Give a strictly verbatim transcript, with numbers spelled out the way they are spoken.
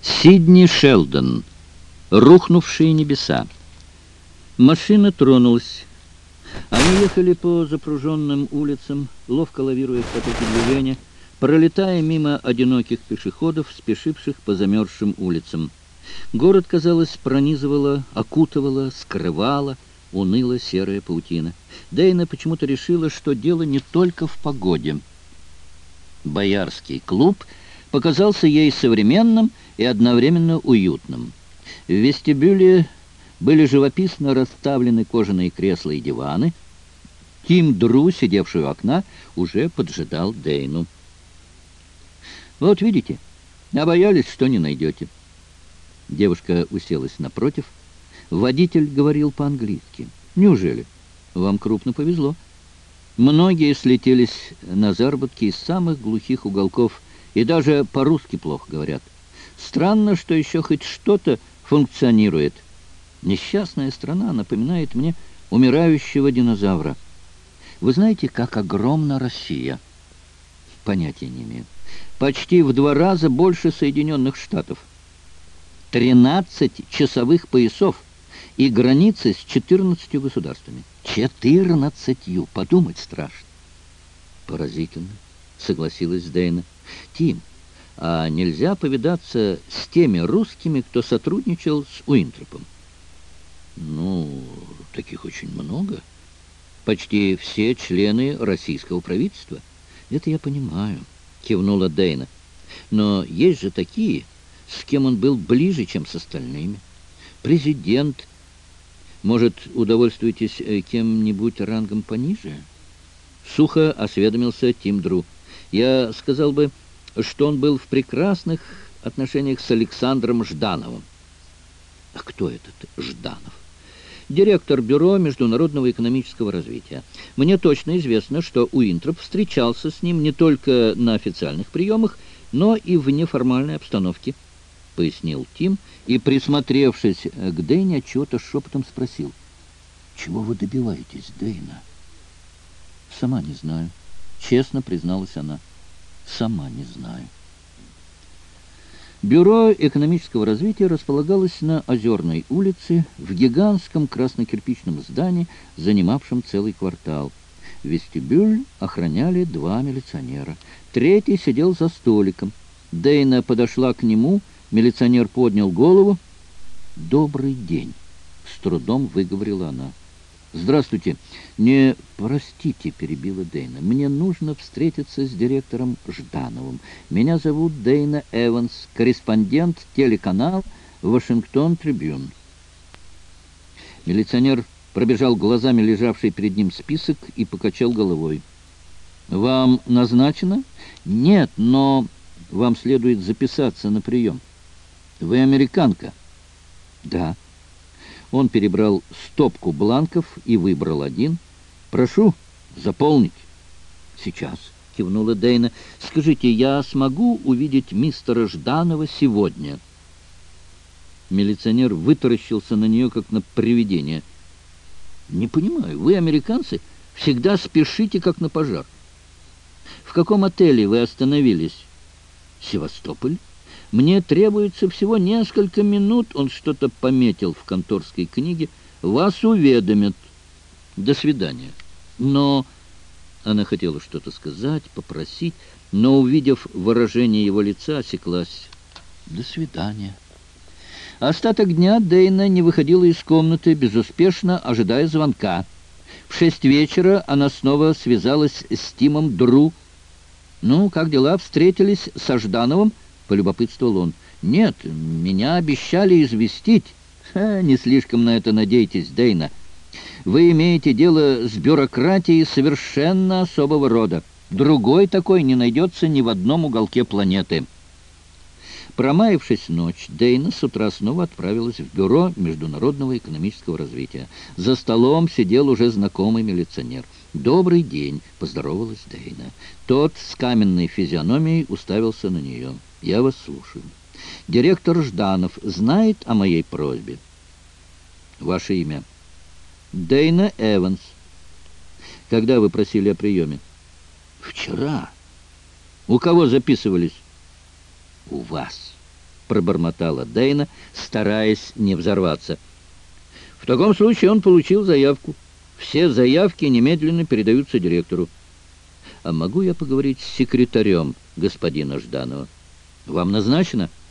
Сидни Шелдон. Рухнувшие небеса. Машина тронулась. Они ехали по запруженным улицам, ловко лавируя в потоке движения, пролетая мимо одиноких пешеходов, спешивших по замерзшим улицам. Город, казалось, пронизывала, окутывала, скрывала уныло серая паутина. Дейна почему-то решила, что дело не только в погоде. Боярский клуб показался ей современным и одновременно уютным. В вестибюле были живописно расставлены кожаные кресла и диваны. Тим Дру, сидевший у окна, уже поджидал Дейну. «Вот видите, а боялись, что не найдете». Девушка уселась напротив. Водитель говорил по-английски. «Неужели? Вам крупно повезло. Многие слетелись на заработки из самых глухих уголков и даже по-русски плохо говорят. Странно, что еще хоть что-то функционирует. Несчастная страна напоминает мне умирающего динозавра. Вы знаете, как огромна Россия?» «Понятия не имею. Почти в два раза больше Соединенных Штатов. Тринадцать часовых поясов и границы с четырнадцатью государствами. Четырнадцатью! Подумать страшно». «Поразительно», — согласилась Дейна. «Тим, а нельзя повидаться с теми русскими, кто сотрудничал с Уинтропом?» «Ну, таких очень много. Почти все члены российского правительства». «Это я понимаю», — кивнула Дейна. «Но есть же такие, с кем он был ближе, чем с остальными. Президент. Может, удовольствуетесь кем-нибудь рангом пониже?» Сухо осведомился Тим Дру. «Я сказал бы, что он был в прекрасных отношениях с Александром Ждановым». «А кто этот Жданов?» «Директор Бюро международного экономического развития. Мне точно известно, что Уинтроп встречался с ним не только на официальных приемах, но и в неформальной обстановке», — пояснил Тим и, присмотревшись к Дейне, отчего-то шепотом спросил: «Чего вы добиваетесь, Дейна?» «Сама не знаю», — честно призналась она. «Сама не знаю». Бюро экономического развития располагалось на Озерной улице, в гигантском краснокирпичном здании, занимавшем целый квартал. Вестибюль охраняли два милиционера. Третий сидел за столиком. Дейна подошла к нему, милиционер поднял голову. «Добрый день», — с трудом выговорила она. «Здравствуйте. Не простите», — перебила Дейна. «Мне нужно встретиться с директором Ждановым. Меня зовут Дейна Эванс, корреспондент телеканала «Вашингтон Трибюн». Милиционер пробежал глазами лежавший перед ним список и покачал головой. «Вам назначено?» «Нет, но вам следует записаться на прием». «Вы американка?» «Да». Он перебрал стопку бланков и выбрал один. «Прошу заполнить». «Сейчас», — кивнула Дейна. «Скажите, я смогу увидеть мистера Жданова сегодня?» Милиционер вытаращился на нее, как на привидение. «Не понимаю, вы, американцы, всегда спешите, как на пожар. В каком отеле вы остановились?» «Севастополь. Мне требуется всего несколько минут», — он что-то пометил в конторской книге. «Вас уведомят. До свидания». Но она хотела что-то сказать, попросить, но, увидев выражение его лица, осеклась. «До свидания». Остаток дня Дейна не выходила из комнаты, безуспешно ожидая звонка. В шесть вечера она снова связалась с Тимом Дру. «Ну, как дела? Встретились со Ждановым?» — полюбопытствовал он. «Нет, меня обещали известить». Ха, «Не слишком на это надейтесь, Дейна. Вы имеете дело с бюрократией совершенно особого рода. Другой такой не найдется ни в одном уголке планеты». Промаявшись ночь, Дейна с утра снова отправилась в Бюро международного экономического развития. За столом сидел уже знакомый милиционер. «Добрый день», — поздоровалась Дейна. Тот с каменной физиономией уставился на нее. «Я вас слушаю. Директор Жданов знает о моей просьбе?» «Ваше имя?» «Дейна Эванс». «Когда вы просили о приеме?» «Вчера». «У кого записывались?» «У вас». пробормотала Дейна, стараясь не взорваться. В таком случае он получил заявку. Все заявки немедленно передаются директору. А могу я поговорить с секретарем господина Жданова? Вам назначено?